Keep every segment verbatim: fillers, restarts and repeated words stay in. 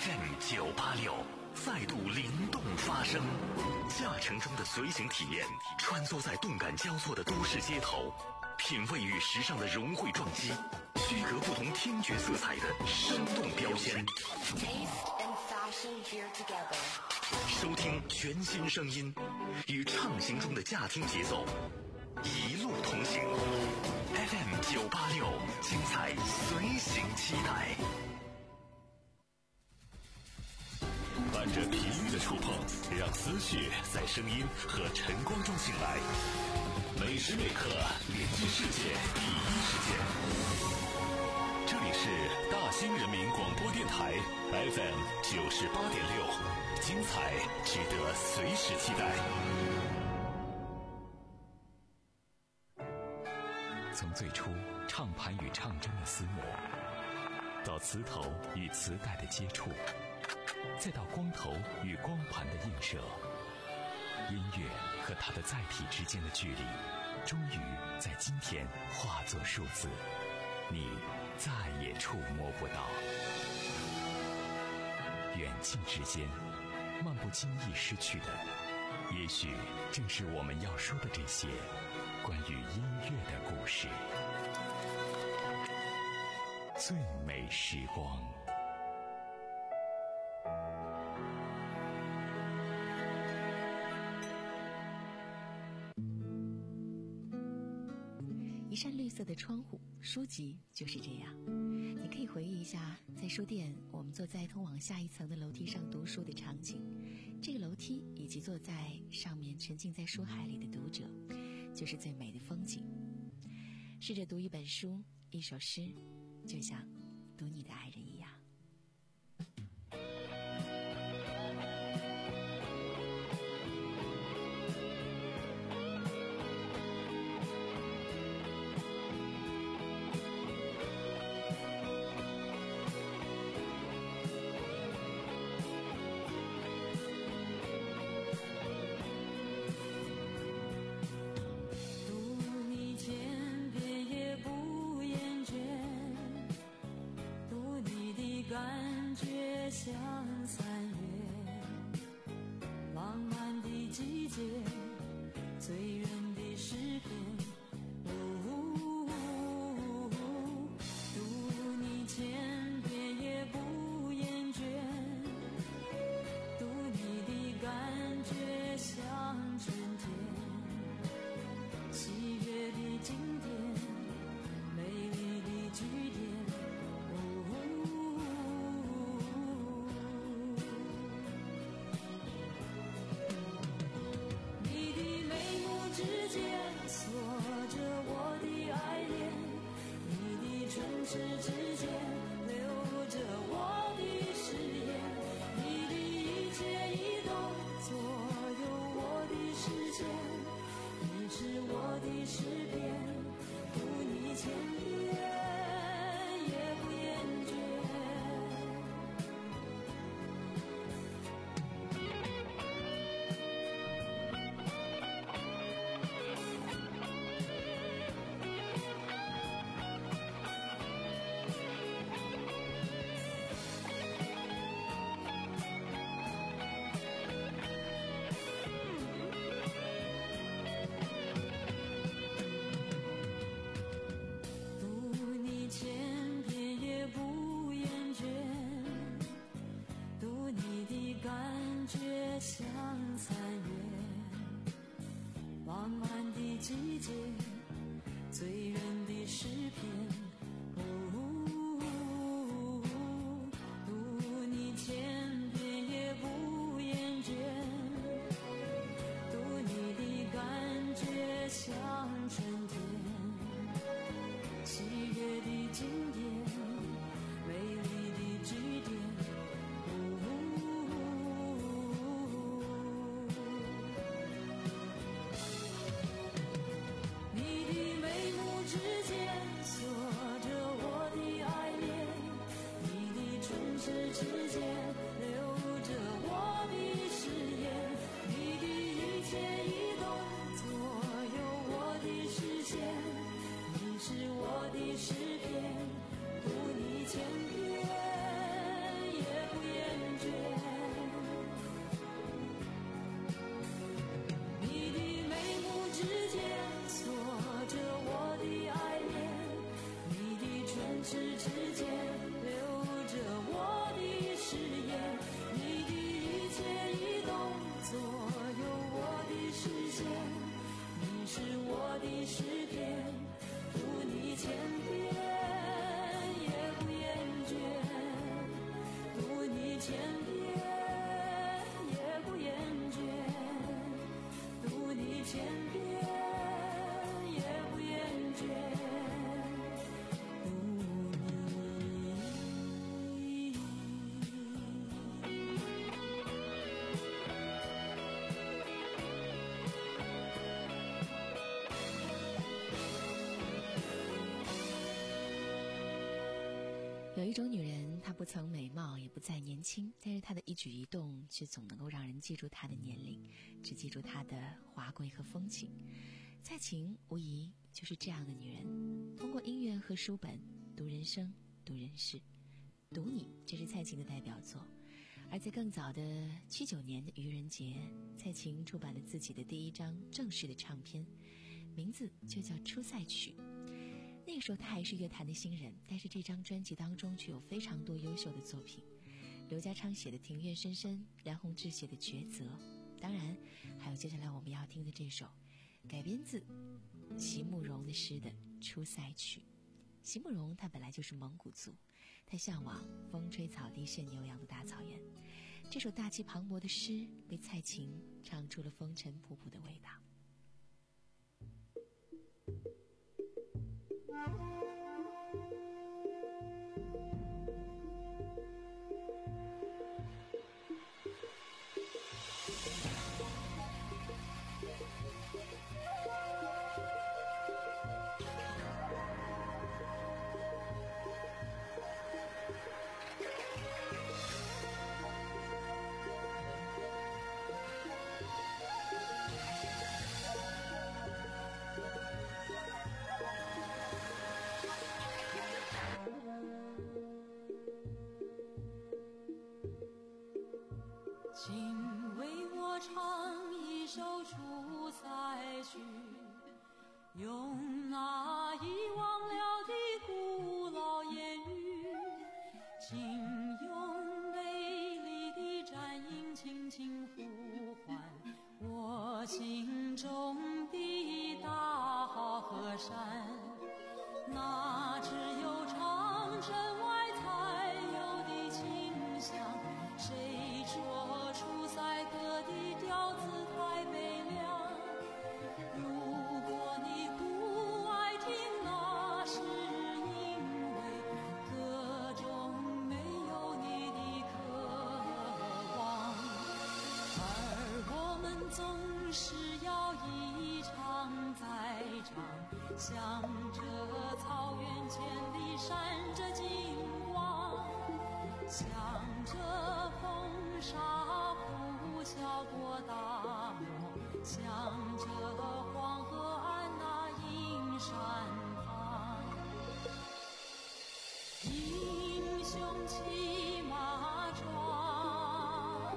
F M 九八六再度灵动发声，驾乘中的随行体验，穿梭在动感交错的都市街头，品味与时尚的融汇撞击，区隔不同听觉色彩的生动标签。收听全新声音，与畅行中的驾听节奏，一路同行。F M 九八六，精彩随行期待。伴着频率的触碰，让思绪在声音和晨光中醒来。每时每刻连接世界第一时间。这里是大兴人民广播电台 F M 九十八点六，精彩值得随时期待。从最初唱盘与唱针的厮磨，到磁头与磁带的接触，再到光头与光盘的映射，音乐和它的载体之间的距离，终于在今天化作数字，你再也触摸不到。远近之间，漫不经意失去的，也许正是我们要说的这些关于音乐的故事。最美时光。 一扇绿色的窗户，书籍就是这样。你可以回忆一下，在书店我们坐在通往下一层的楼梯上读书的场景，这个楼梯以及坐在上面沉浸在书海里的读者，就是最美的风景。试着读一本书，一首诗，就像读你的爱人一样。 感觉像三月浪漫的季节，醉人的诗篇。哦，读你千遍也不厌倦，读你的感觉像春天，喜悦的经典，美丽的句点。锁着我的爱恋，你的唇齿之间留着我的誓言，你的一切一动左右我的视线，你是我的诗篇，读你千遍也不厌倦。像三月浪漫的季节，醉人的诗篇。哦，读你千遍也不厌倦，读你的感觉像春天，喜悦的经典，美丽的句点。我的诗篇，读你千遍也不厌一种女人，她不曾美貌，也不再年轻，但是她的一举一动却总能够让人记住她的年龄，只记住她的华贵和风情。蔡琴无疑就是这样的女人，通过音乐和书本读人生，读人世。读你，这是蔡琴的代表作。而在更早的七九年的愚人节，蔡琴出版了自己的第一张正式的唱片，名字就叫《出塞曲》。那个时候她还是乐坛的新人，但是这张专辑当中却有非常多优秀的作品，刘家昌写的《庭院深深》，梁鸿志写的《抉择》，当然还有接下来我们要听的这首改编自席慕容的诗的《出塞曲》。席慕容他本来就是蒙古族，他向往风吹草低见牛羊的大草原。这首大气磅礴的诗被蔡琴唱出了风尘仆仆的味道。 请为我唱一首出塞曲，用那遗忘了的古老言语，请用美丽的战音轻轻呼唤我心中的大河山。那只有长城外才有的清香，谁说出塞歌的调子太悲凉？如果你不爱听，那是因为歌中没有你的渴望，而我们总是要一唱再唱，向着草原千里闪着金光，向着风沙呼啸过大漠，向着黄河岸那阴山旁。英雄骑马壮，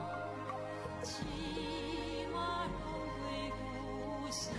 骑马荣归故乡。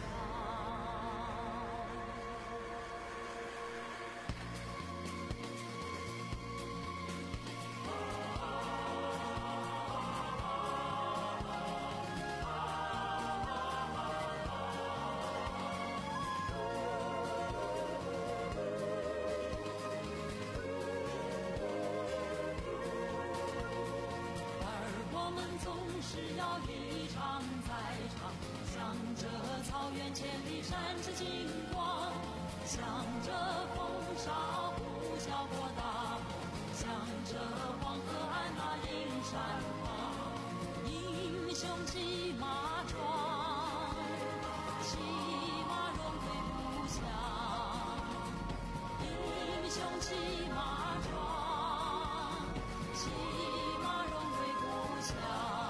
是要一唱再唱，向着草原千里闪着金光，向着风沙呼啸过大漠，向着黄河岸那阴山旁。英雄骑马壮，骑马荣归故乡。英雄骑马壮，骑马荣归故乡。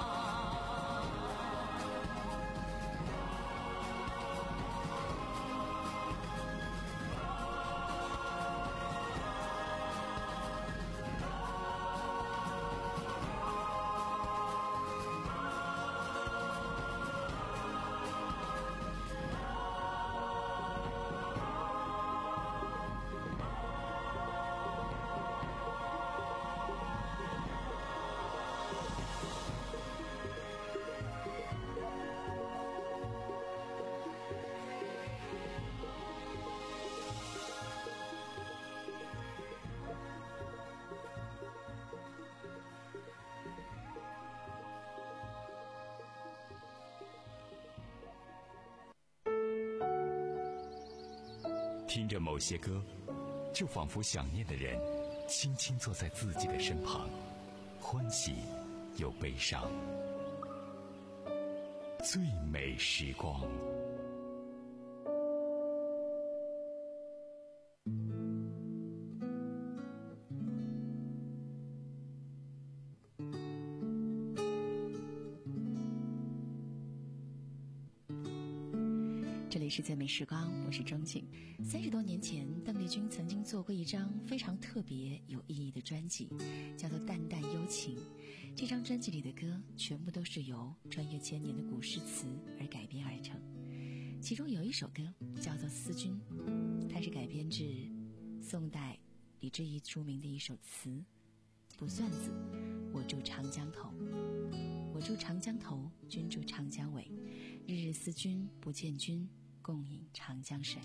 听着某些歌，就仿佛想念的人轻轻坐在自己的身旁，欢喜又悲伤。最美时光。 这里是最美时光，我是钟景。三十多年前，邓丽君曾经做过一张非常特别有意义的专辑，叫做《淡淡幽情》。这张专辑里的歌全部都是由穿越千年的古诗词而改编而成，其中有一首歌叫做《思君》，它是改编自宋代李之仪著名的一首词《卜算子》：我住长江头，我住长江头，君住长江尾，日日思君不见君，共饮长江水。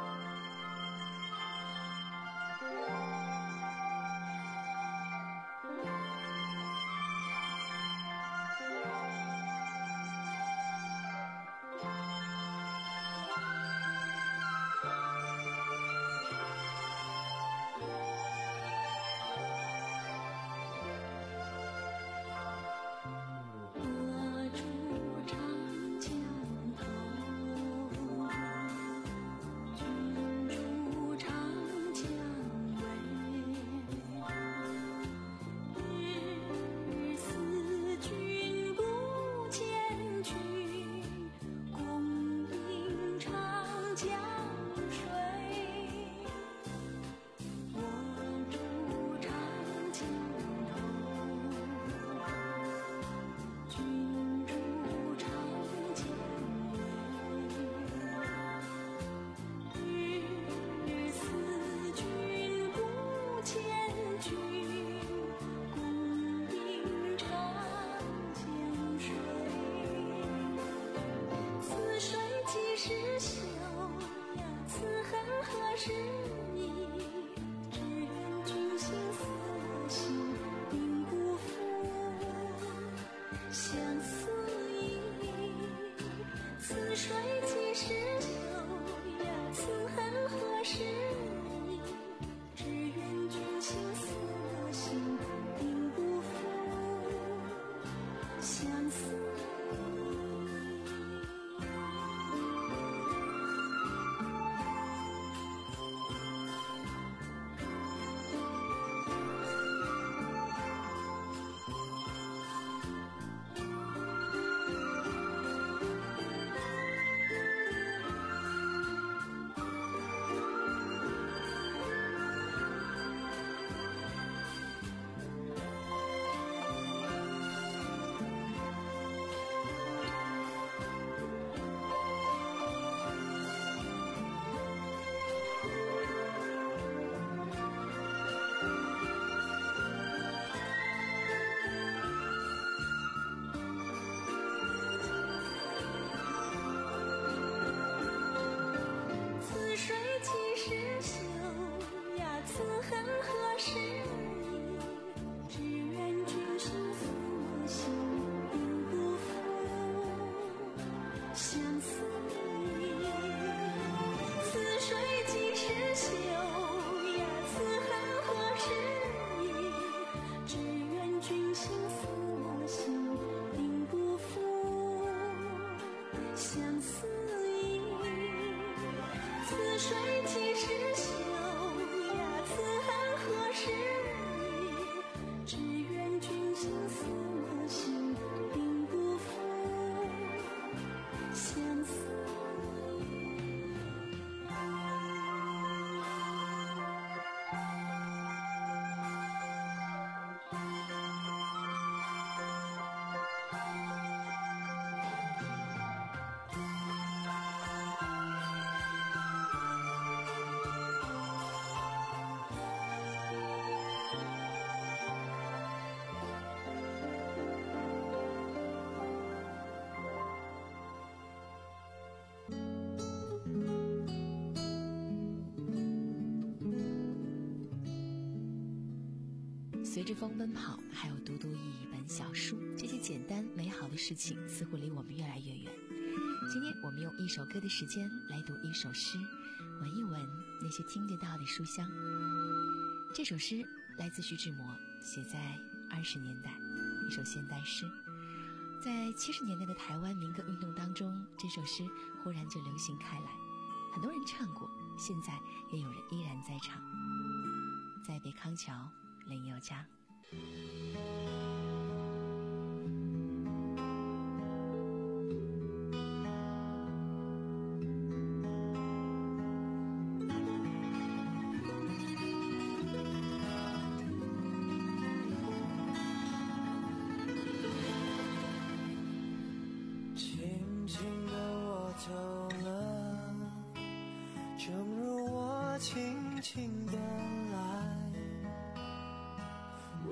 随着风奔跑，还有读读一本小书，这些简单美好的事情似乎离我们越来越远。今天我们用一首歌的时间来读一首诗，闻一闻那些听得到的书香。这首诗来自徐志摩，写在二十年代，一首现代诗。在七十年代的台湾民歌运动当中，这首诗忽然就流行开来，很多人唱过，现在也有人依然在唱。在北康桥林宥嘉。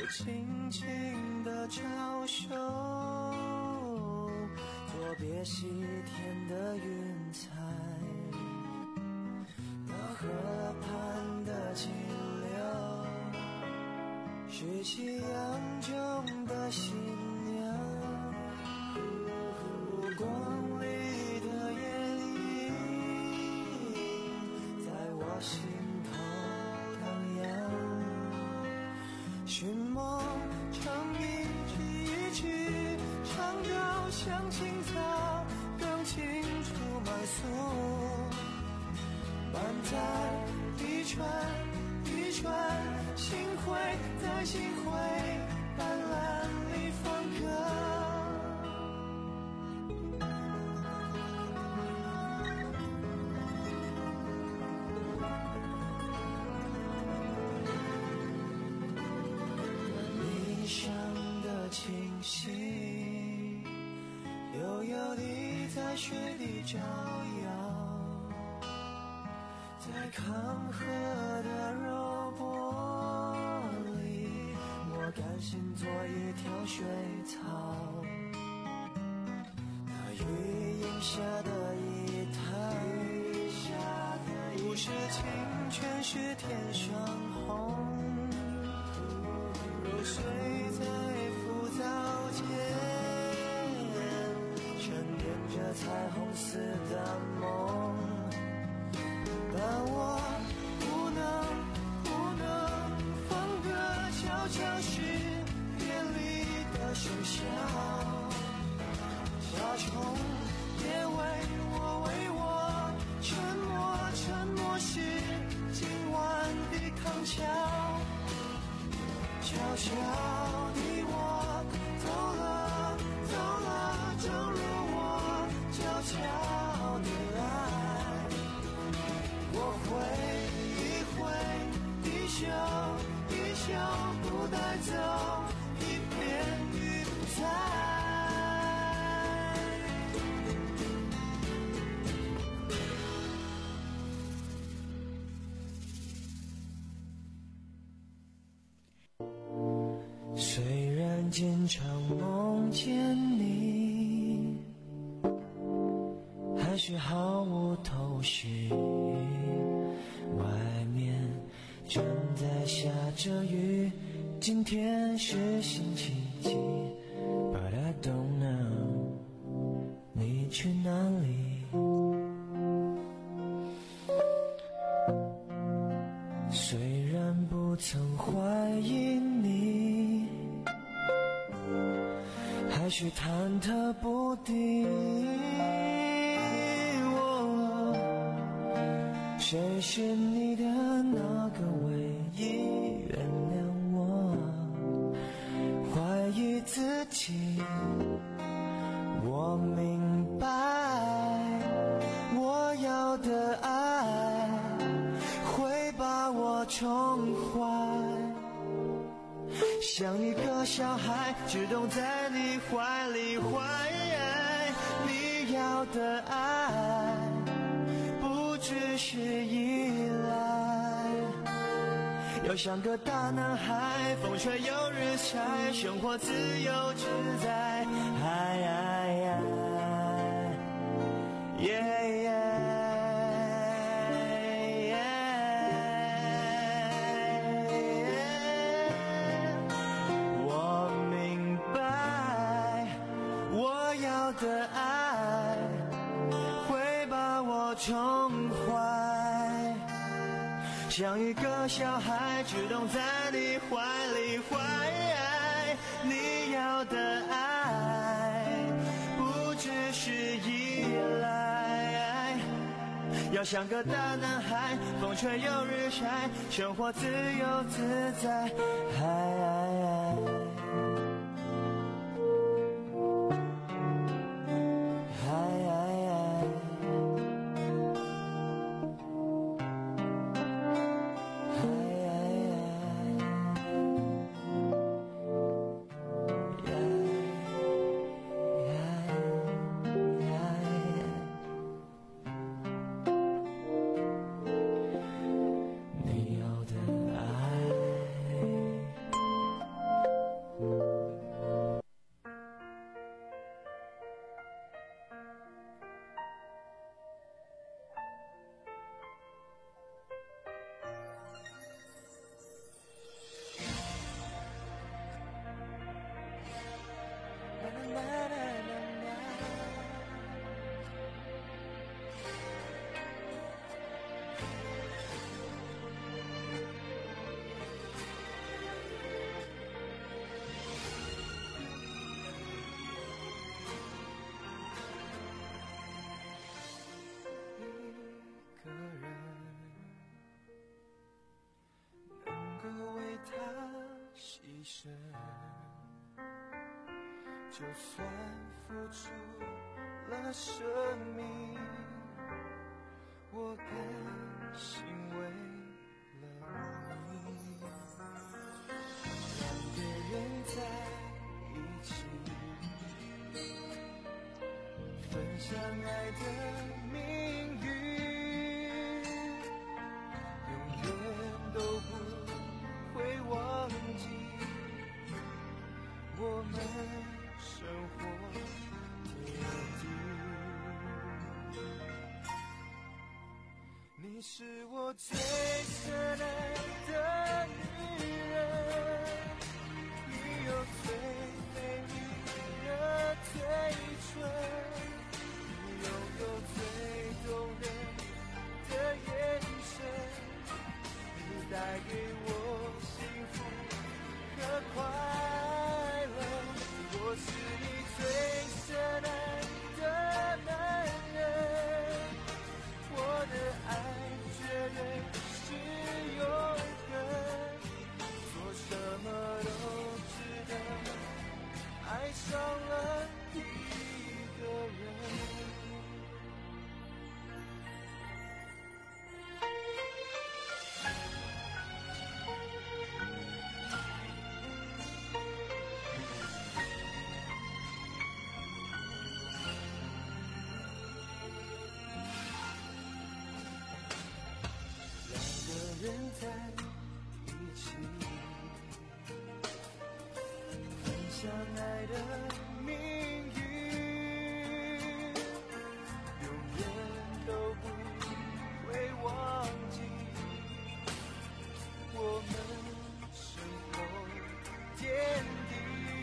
轻轻的招手，作别西天的云彩，那河畔的清流，是夕阳中的新娘，目光里的眼影，在我心头荡漾。寻梦唱一曲一曲，唱到像青草更清楚满诉，满载一串一串星辉，在星辉斑斓里放歌。地上的清晰，悠悠地在水里招摇，在康河的柔波里，我甘心做一条水草，那雨荫下的一滩，不是清泉是天上红，揉碎在浮藻间，沉淀着彩虹似的梦，但我不能不能放歌，悄悄是别离的笙箫，夏虫也为我为我沉默，沉默是今晚的康桥，悄悄地我走了走了，正如我悄悄的爱，我挥一挥衣袖衣袖，不带走一片云彩。虽然经常梦见你，还是毫无头绪，外面正在下着雨，今天是星期几 But I don't know 你去哪里，虽然不曾怀疑你，还是忐忑不定，哦，谁是你的那个唯一，原谅我怀疑自己，我明白我要的爱会把我宠坏，像一个小孩只懂在你怀里怀，你要的爱不只是依赖，要像个大男孩，风吹又日晒，生活自由自在，哎哎哎耶耶的爱会把我宠坏，像一个小孩只懂在你怀里怀，你要的爱不只是依赖，要像个大男孩，风吹又日晒，生活自由自在，哎哎哎生，就算付出了生命，我甘心为了你。两个人在一起，分享爱的命运，永远都不会忘记我们生活的点滴。你是我最深爱的女人，你有最美丽的嘴唇，你拥有最动人的眼神，你带给我幸福和快乐。我是你最深爱的男人，我的爱绝对是永恒，做什么都值得，爱上了一个人。人在一起，分享爱的命运，永远都不会忘记我们生活点滴。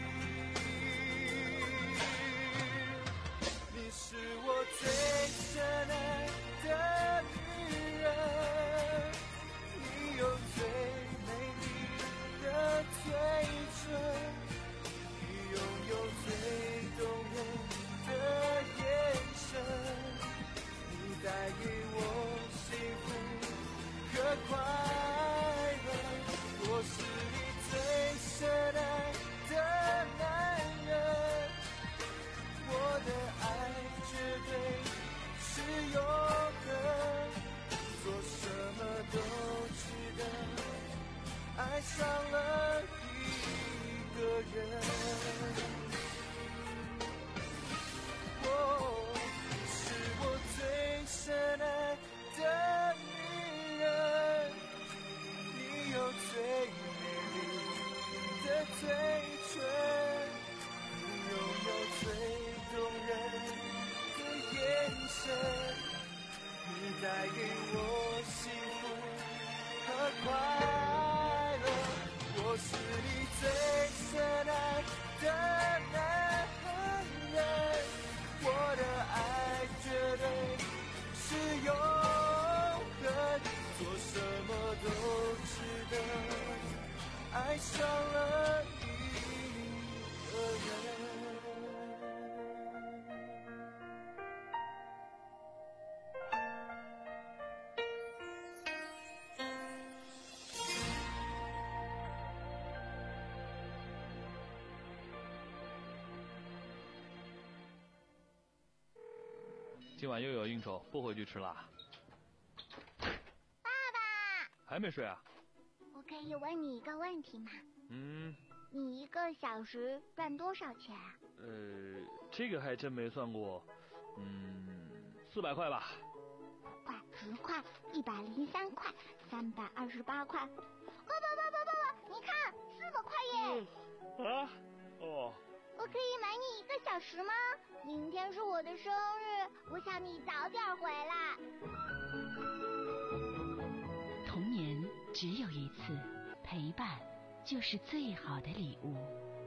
你是我最深爱的女人，你有最美丽的嘴唇，你拥有最动人的眼神，你带给我幸福和快乐。我是你最深爱的男人，我的爱绝对是永恒，做什么都值得，爱上了一个人。哦，你是我最深爱的女人，你有最美丽的嘴唇，你拥有最动人的眼神，你带给我幸福和快乐。我是你最深爱的男人，我的爱绝对是永恒，做什么都值得，爱上了一个人。 今晚又有应酬，不回去吃啦。 爸爸， 还没睡啊？ 我可以问你一个问题吗？ 嗯。 你一个小时赚多少钱啊？ 呃，这个还真没算过。嗯，四百块吧。 快，十块，一百零三块，三百二十八块。不不不不不不，你看，四百块耶！ 嗯、啊？哦。 我可以买你一个小时吗？明天是我的生日，我想你早点回来。 童年只有一次，陪伴就是最好的礼物。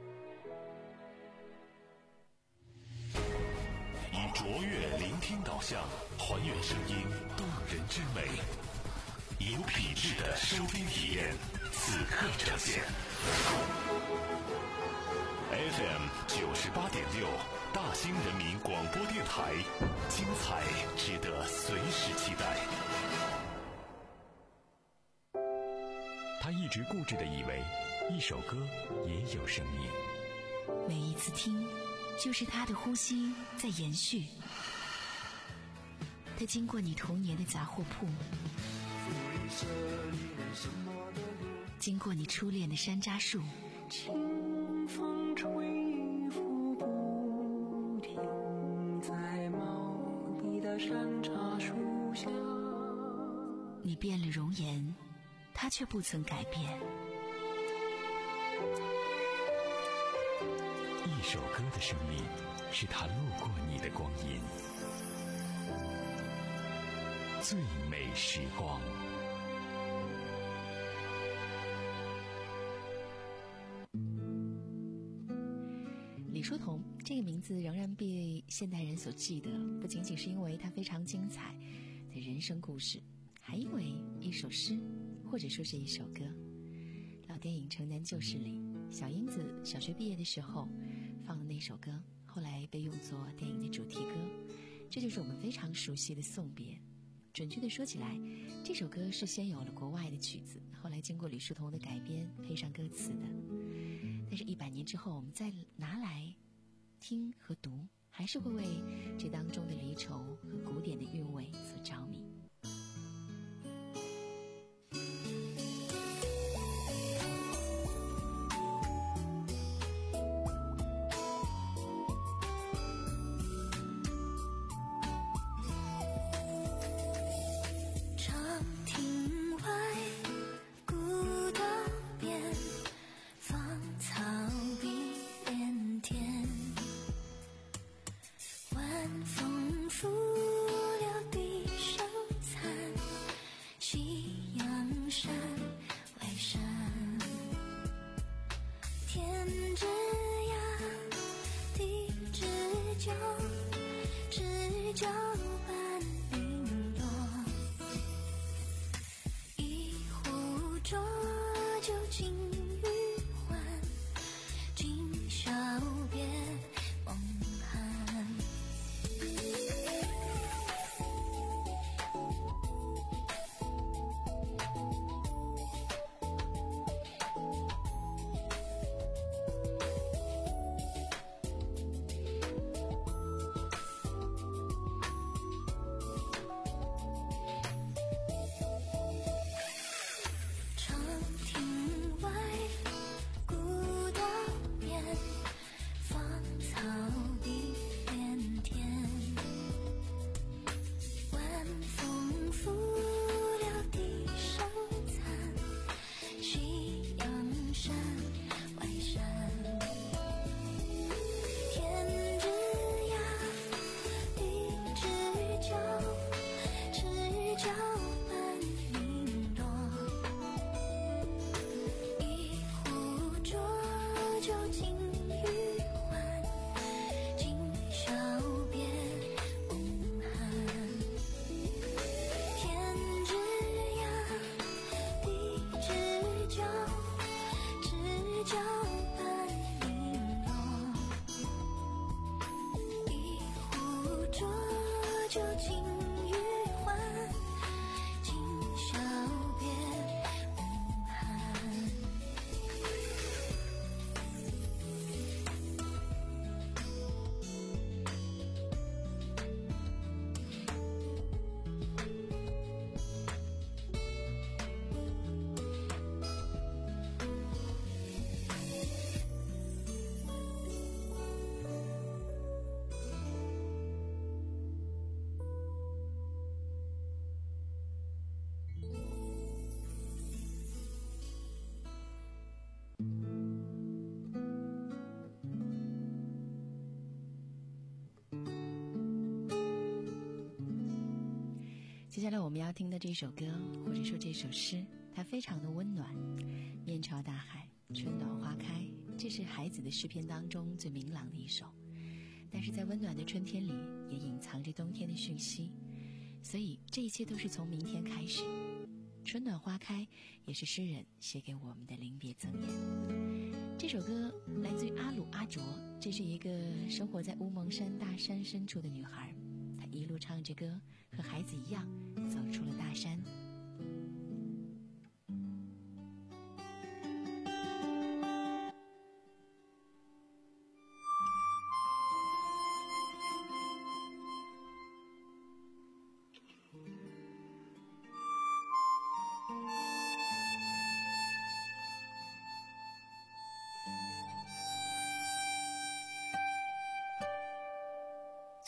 以卓越聆听导向，还原声音动人之美，有品质的收听体验，此刻呈现。F M 九十八点六，大兴人民广播电台，精彩值得随时期待。他一直固执地以为， 一首歌也有生命， 每一次听，就是它的呼吸在延续。它经过你童年的杂货铺，经过你初恋的山楂树， 清风吹拂不停，在茂密的山楂树下。 你变了容颜，它却不曾改变。 一首歌的生命，是它路过你的光阴。最美时光。 李叔同这个名字仍然被现代人所记得，不仅仅是因为他非常精彩的人生故事，还因为一首诗，或者说是一首歌。老电影《城南旧事》里，小英子小学毕业的时候放的那首歌，后来被用作电影的主题歌，这就是我们非常熟悉的《送别》。准确的说起来，这首歌是先有了国外的曲子，后来经过李叔同的改编配上歌词的。但是一百年之后，我们再拿来听和读，还是会为这当中的离愁和古典的韵味所着迷。接下来我们要听的这首歌，或者说这首诗，它非常的温暖。面朝大海，春暖花开，这是孩子的诗篇当中最明朗的一首。但是在温暖的春天里，也隐藏着冬天的讯息。所以这一切都是从明天开始。春暖花开，也是诗人写给我们的临别赠言。这首歌来自于阿鲁阿卓，这是一个生活在乌蒙山大山深处的女孩，她一路唱着歌，和孩子一样走出了大山。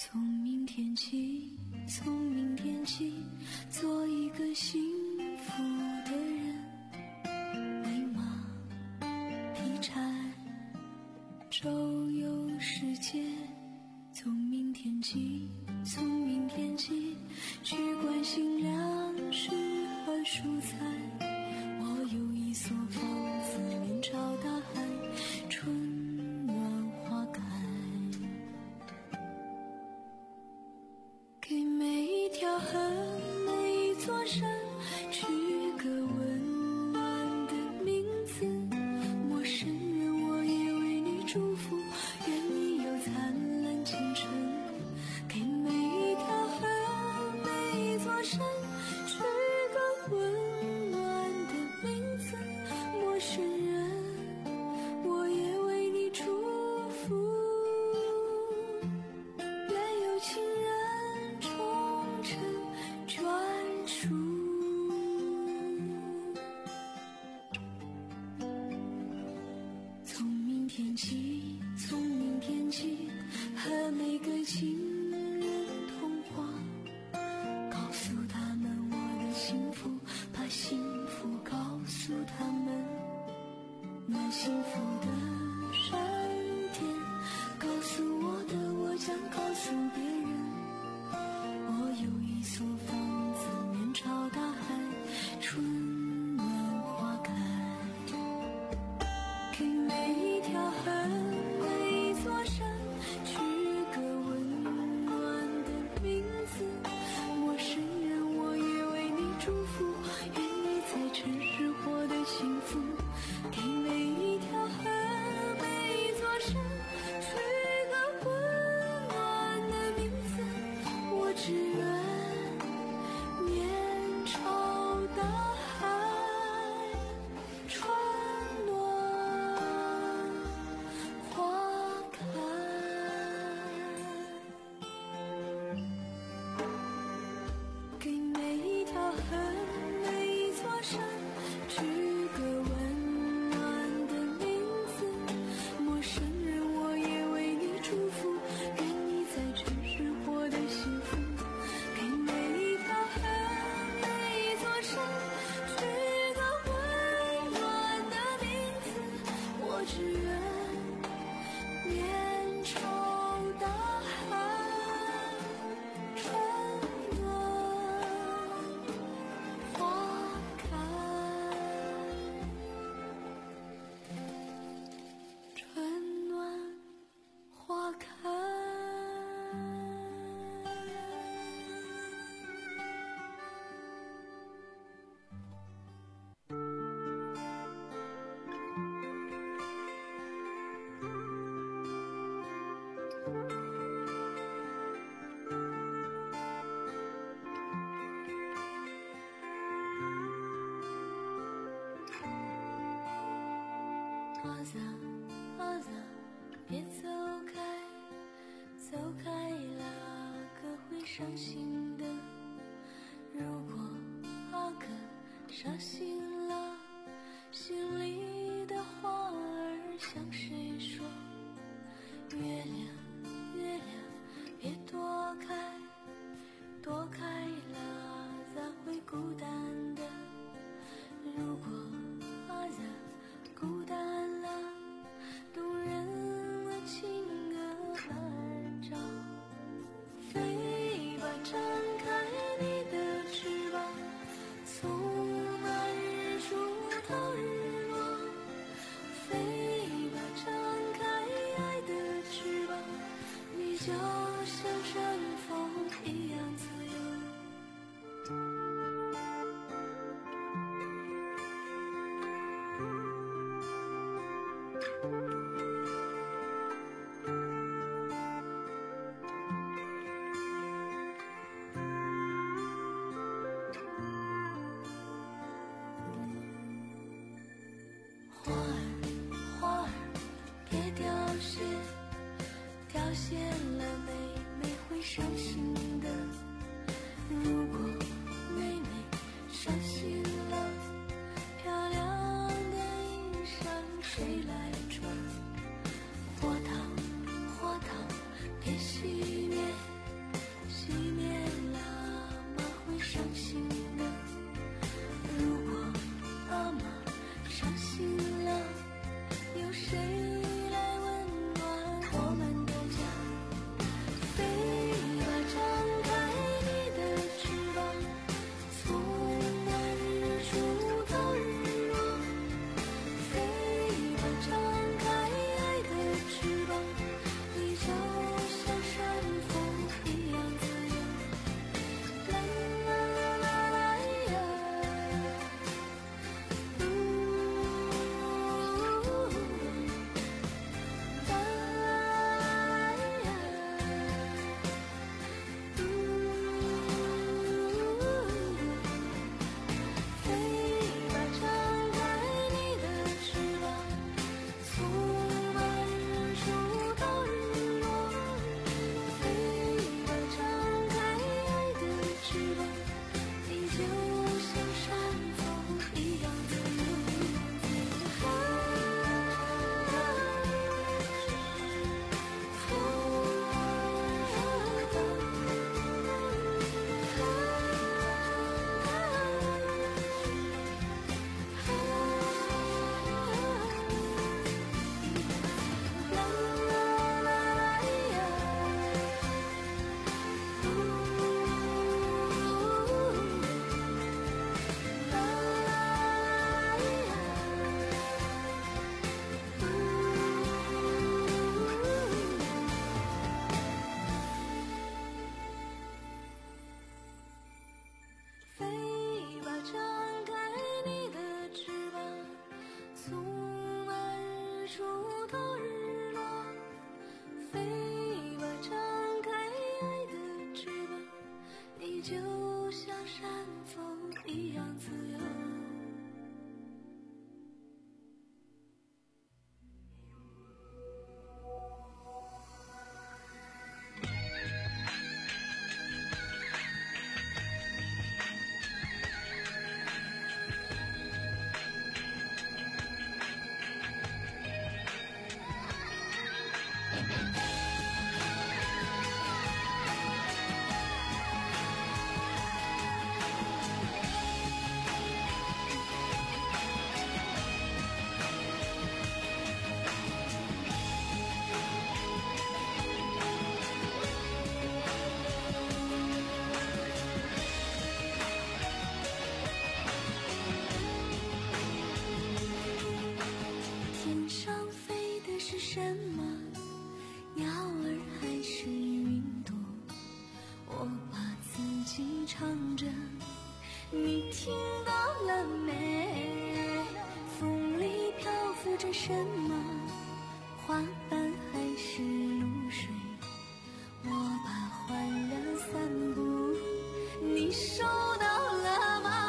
从明天起，从明天起，做一个幸福的人，喂马劈柴，周游世界。从明天起，从明天起，去关心粮食和蔬菜。我有一所房子，面朝大海，春暖花开。给每一条河，每一座山，取个温暖的名字。陌生人，我也为你祝福，愿你有灿烂青春。给每一条河，每一座山，取个温暖的名字。陌生人，我也为你祝福，愿有情人终成眷属。从明天起，从明天起，和每个情人通话，告诉他们我的幸福，把幸福告诉他们。那幸福的闪电告诉我的，我将告诉别人。我有一所房子，面朝大海，春暖花开。给每一条河，每一座山，取个温暖的名字。陌生人，我也为你祝福，愿你在城市活得幸福。给每一条河，每一座山，取个温暖的名字。我只愿面朝大海，春暖花开。给每一条河，每一座山，取个温暖的名字。陌生人，我也为你祝福，愿你在城市活得幸福。给每一条河，每一座山，取个温暖的名字。我只愿面朝大海，春暖花开，春暖花开。阿仔，阿仔，别走开，走开了可会伤心的。如果阿哥伤心了，心里的话儿向谁说？月亮，月亮，别躲开，躲开了咋会孤单的？如果阿仔孤单了，动人的情歌儿找，飞吧，展开你的翅膀，从那日出到日落。飞吧，展开爱的翅膀，你就像山风一样自由。花儿，花儿，别凋谢，凋谢了妹妹会伤心的。如果妹妹伤心了，漂亮的衣裳谁来穿？花糖，花糖，别熄灭， 天上飞的是什么？鸟儿还是云朵？我把自己唱着，你听到了没？风里漂浮着什么？花瓣还是露水？我把欢乐散布，你收到了吗？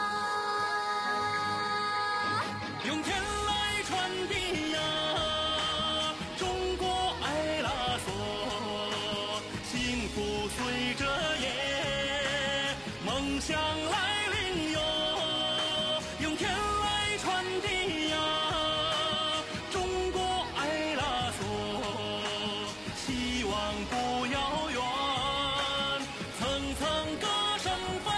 用天来传递呀，中国爱拉索，幸福随着夜，梦想来临哟。用天来传递呀，中国爱拉索，希望不遥远，层层歌声飞。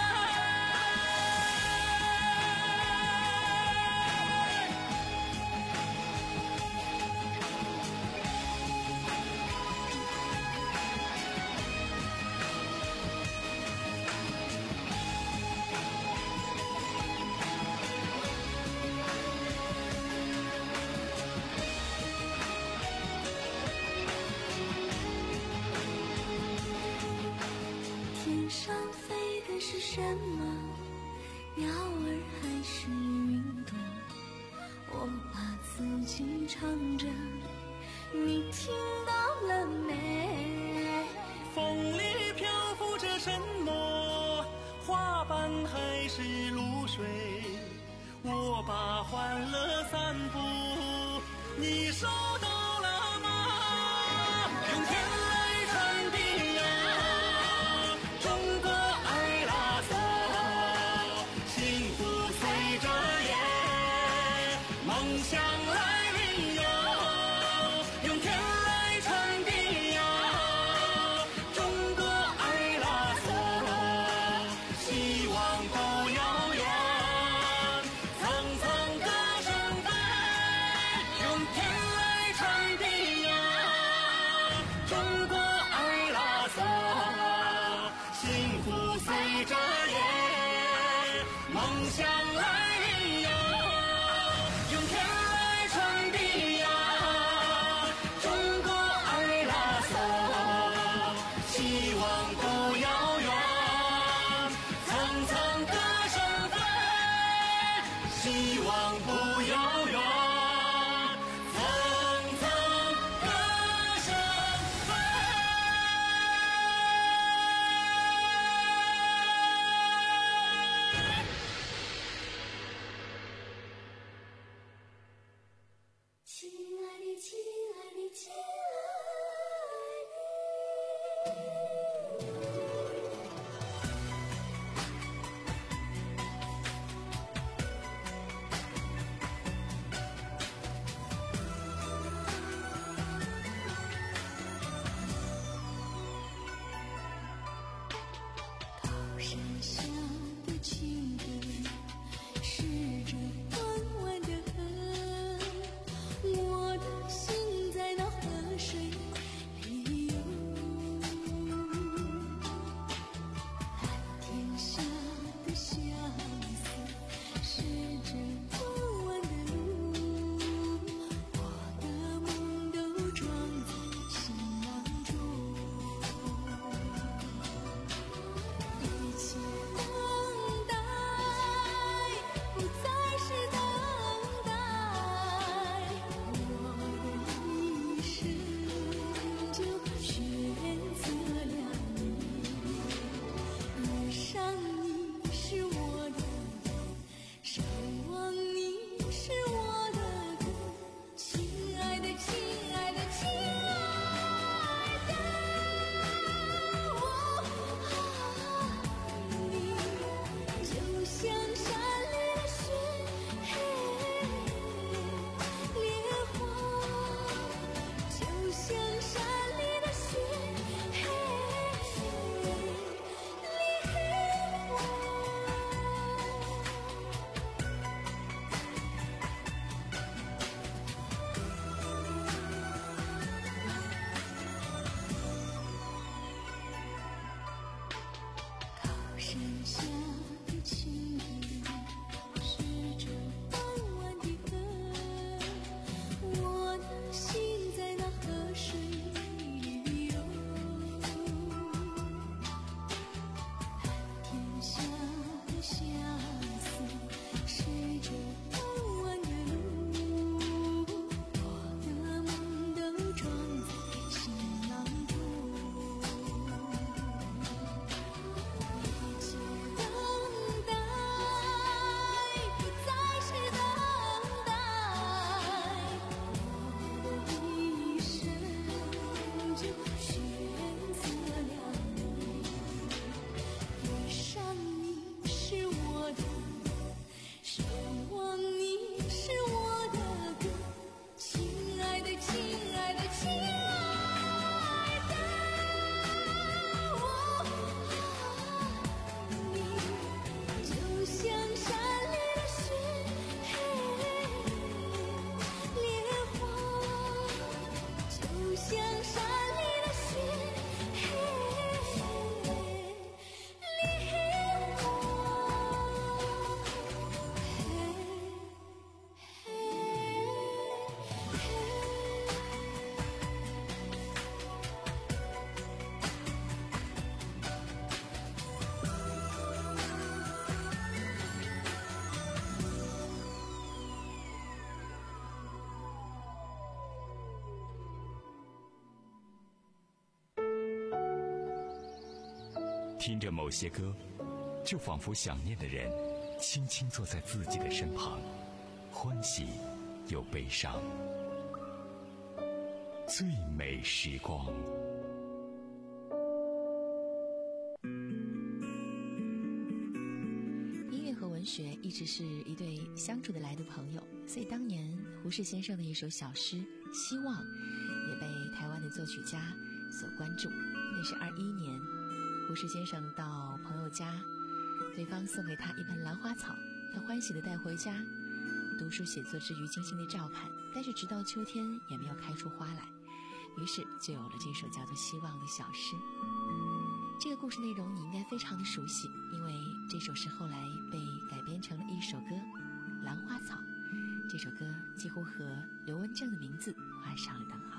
天上飞的是什么？鸟儿还是云朵？我把自己唱着，你听到了没？ 风里漂浮着什么？花瓣还是露水？我把欢乐散布，你收到了吗？用天来传递呀，中国爱拉索，幸福随着夜，梦想来临哟。用天来传递呀，中国爱拉索，希望不遥远，层层歌声飞。用天来传递呀，中国爱拉索，幸福随着夜，梦想来临哟。用天来传递呀，中国爱拉索，希望不遥远，层层歌声飞，希望不遥远，层层歌声飞。 像山里的雪，离听着某些歌，就仿佛想念的人轻轻坐在自己的身旁，欢喜又悲伤。最美时光。 音乐和文学一直是一对相处得来的朋友，所以当年胡适先生的一首小诗《希望》也被台湾的作曲家所关注。那是二一年，胡适先生到朋友家，对方送给他一盆兰花草，他欢喜地带回家，读书写作之余精心地照盘，但是直到秋天也没有开出花来，于是就有了这首叫做《希望》的小诗。这个故事内容你应该非常的熟悉，因为这首诗后来被改编成了一首歌《兰花草》。这首歌几乎和刘文正的名字画上了等号。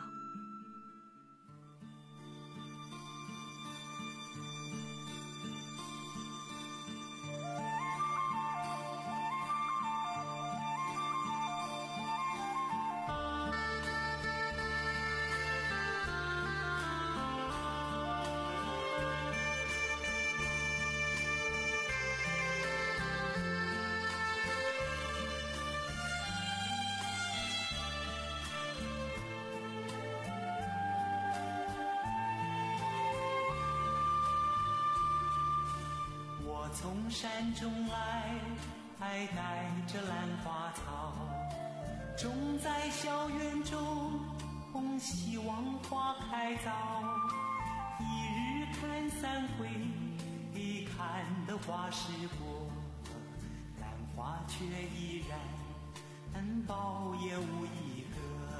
从山中来，还带着兰花草，种在小园中，希望花开早。一日看三回，看得花时过，兰花却依然苞也无一个。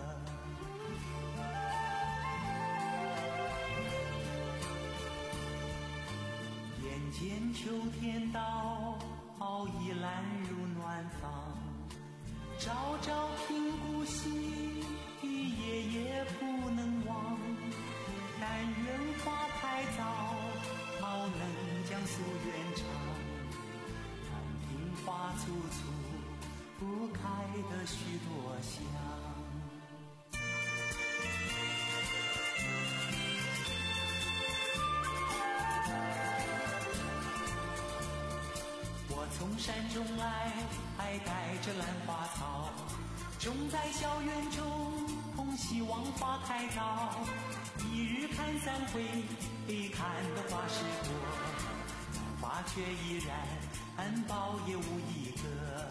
眼见秋天到，已兰入暖房，朝朝听故稀，夜夜不能忘。但愿花开早，好能将夙愿偿。看听花簇簇，不开的许多香。从山中来，还带着兰花草，种在小园中，希望花开早。一日看三回，看得花时过，兰花却依然苞也无一个。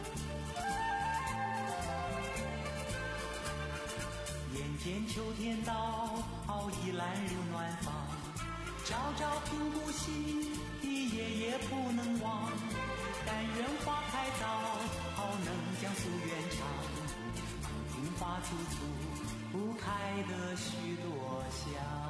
眼见秋天到，已兰入暖房，朝朝听故稀，夜夜不能忘。但愿花开早，好能将夙愿偿。听花簇簇，不开的许多香。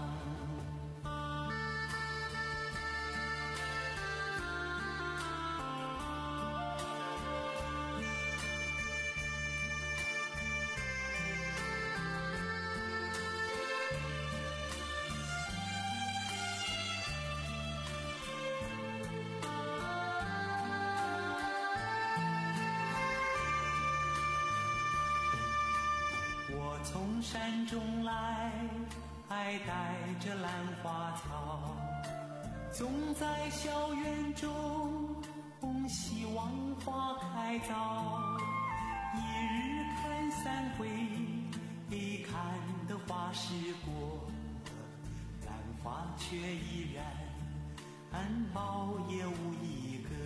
从山中来，还带着兰花草，种在小园中，希望花开早。一日看三回，看得花时过，兰花却依然苞也无一个。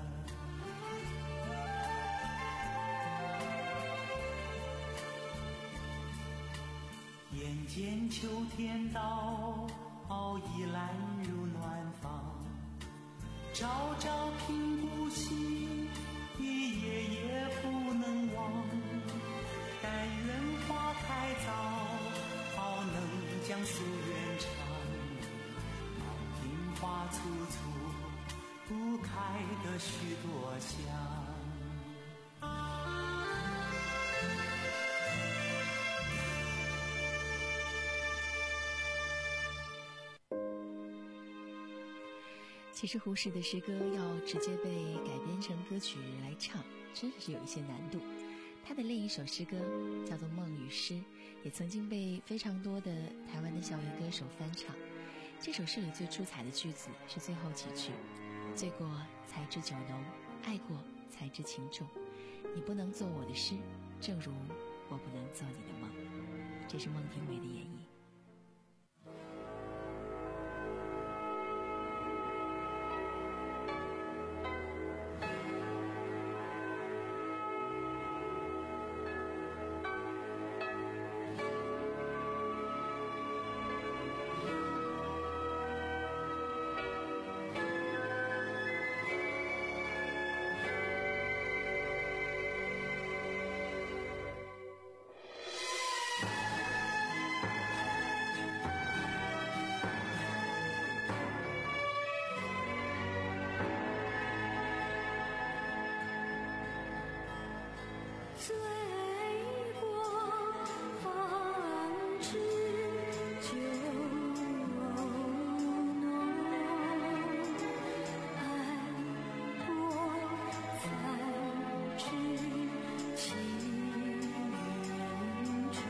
眼见秋天到，已兰入暖房，朝朝听故稀，夜夜不能忘。但愿花开早，好能江苏远长，樱花簇簇不开的许多香。 其实胡适的诗歌要直接被改编成歌曲来唱，真是有一些难度。他的另一首诗歌叫做《梦与诗》，也曾经被非常多的台湾的校园歌手翻唱。这首诗里最出彩的句子是最后几句：醉过才知酒浓，爱过才知情重。你不能做我的诗，正如我不能做你的梦。这是孟庭苇的演绎。 醉过方知酒浓，爱过才知情重。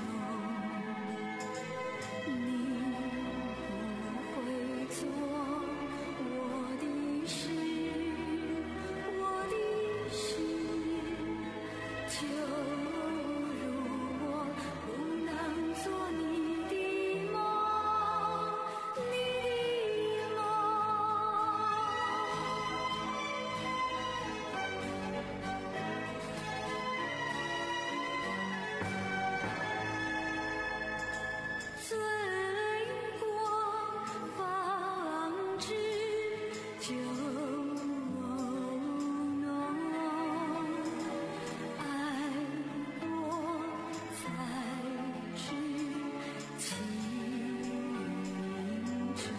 你不会做我的诗，我的诗就如我不能做你的梦，你的梦。醉过方知酒浓，爱过才知情重。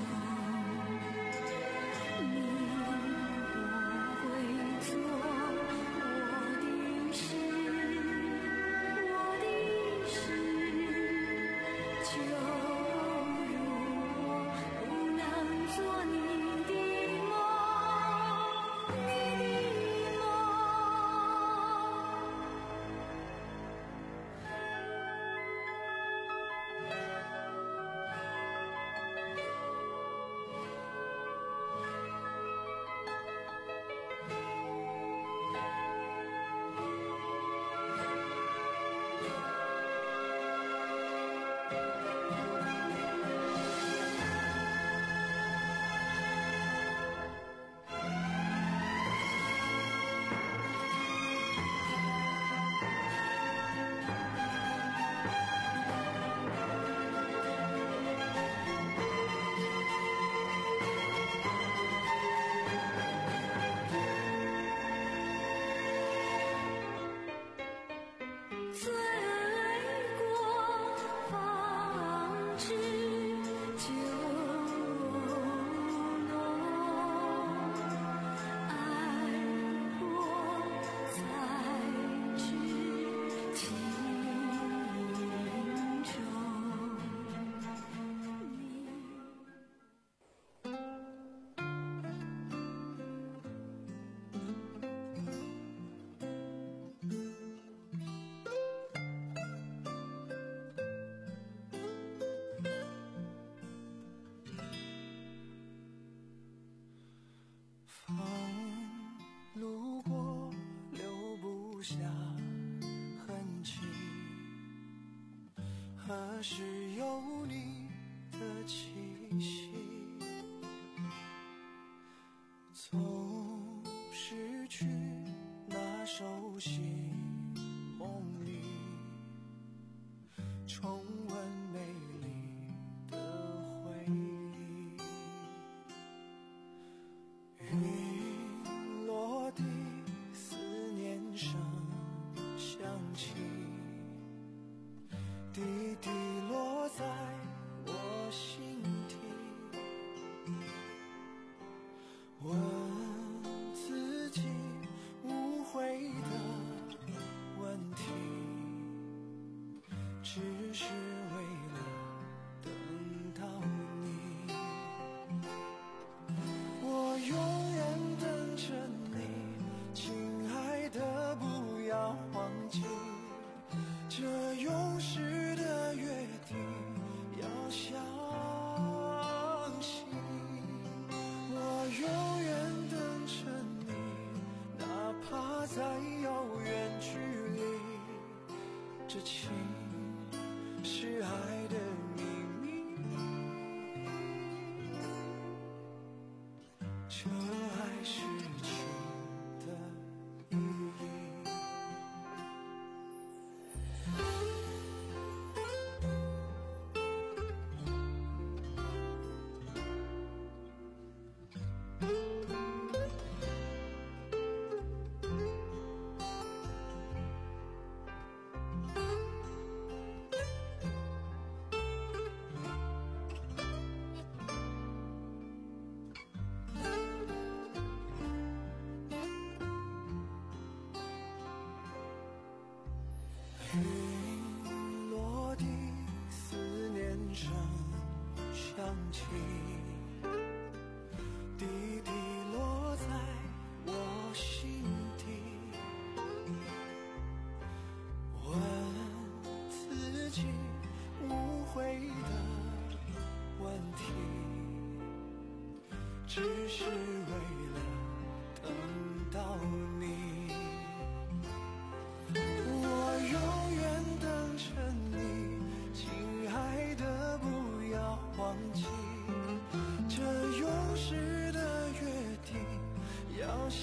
你不会做我的诗，我的诗就如我不能做你的梦，你的醉过方知酒浓，爱过才知情重。 风路过，留不下痕迹。何时有你的气息？总失去那熟悉梦里，重温美丽的回忆。云落地，思念声响起，滴滴落在只是为了等到你。我永远等着你，亲爱的，不要忘记这永世的约定，要相信。我永远等着你，哪怕再遥远距离，这情是爱的秘密，这爱是情的意义。云落地，思念声响起，滴滴落在我心底。问自己无悔的问题，只是为了等到你。我永远等着你，亲爱的，不要忘记这永世的约定，要相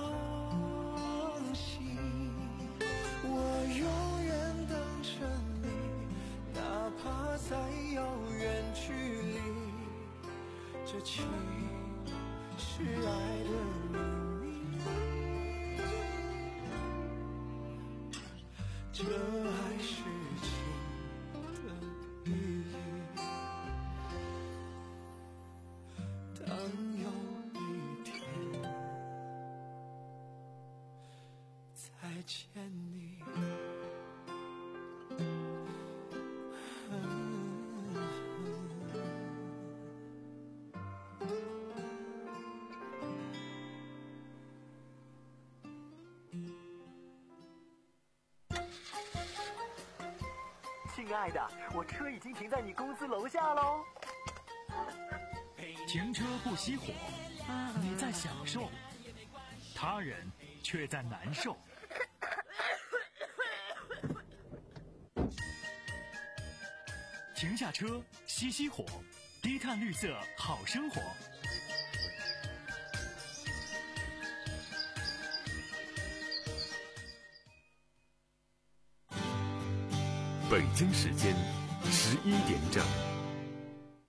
信。我永远等着你，哪怕再遥远距离，这情是爱的秘密，这爱是情的意义。当有一天再见你， 亲爱的，我车已经停在你公司楼下喽。 停车不熄火，你在享受，他人却在难受。停下车，熄熄火，低碳绿色好生活。 北京时间十一点整。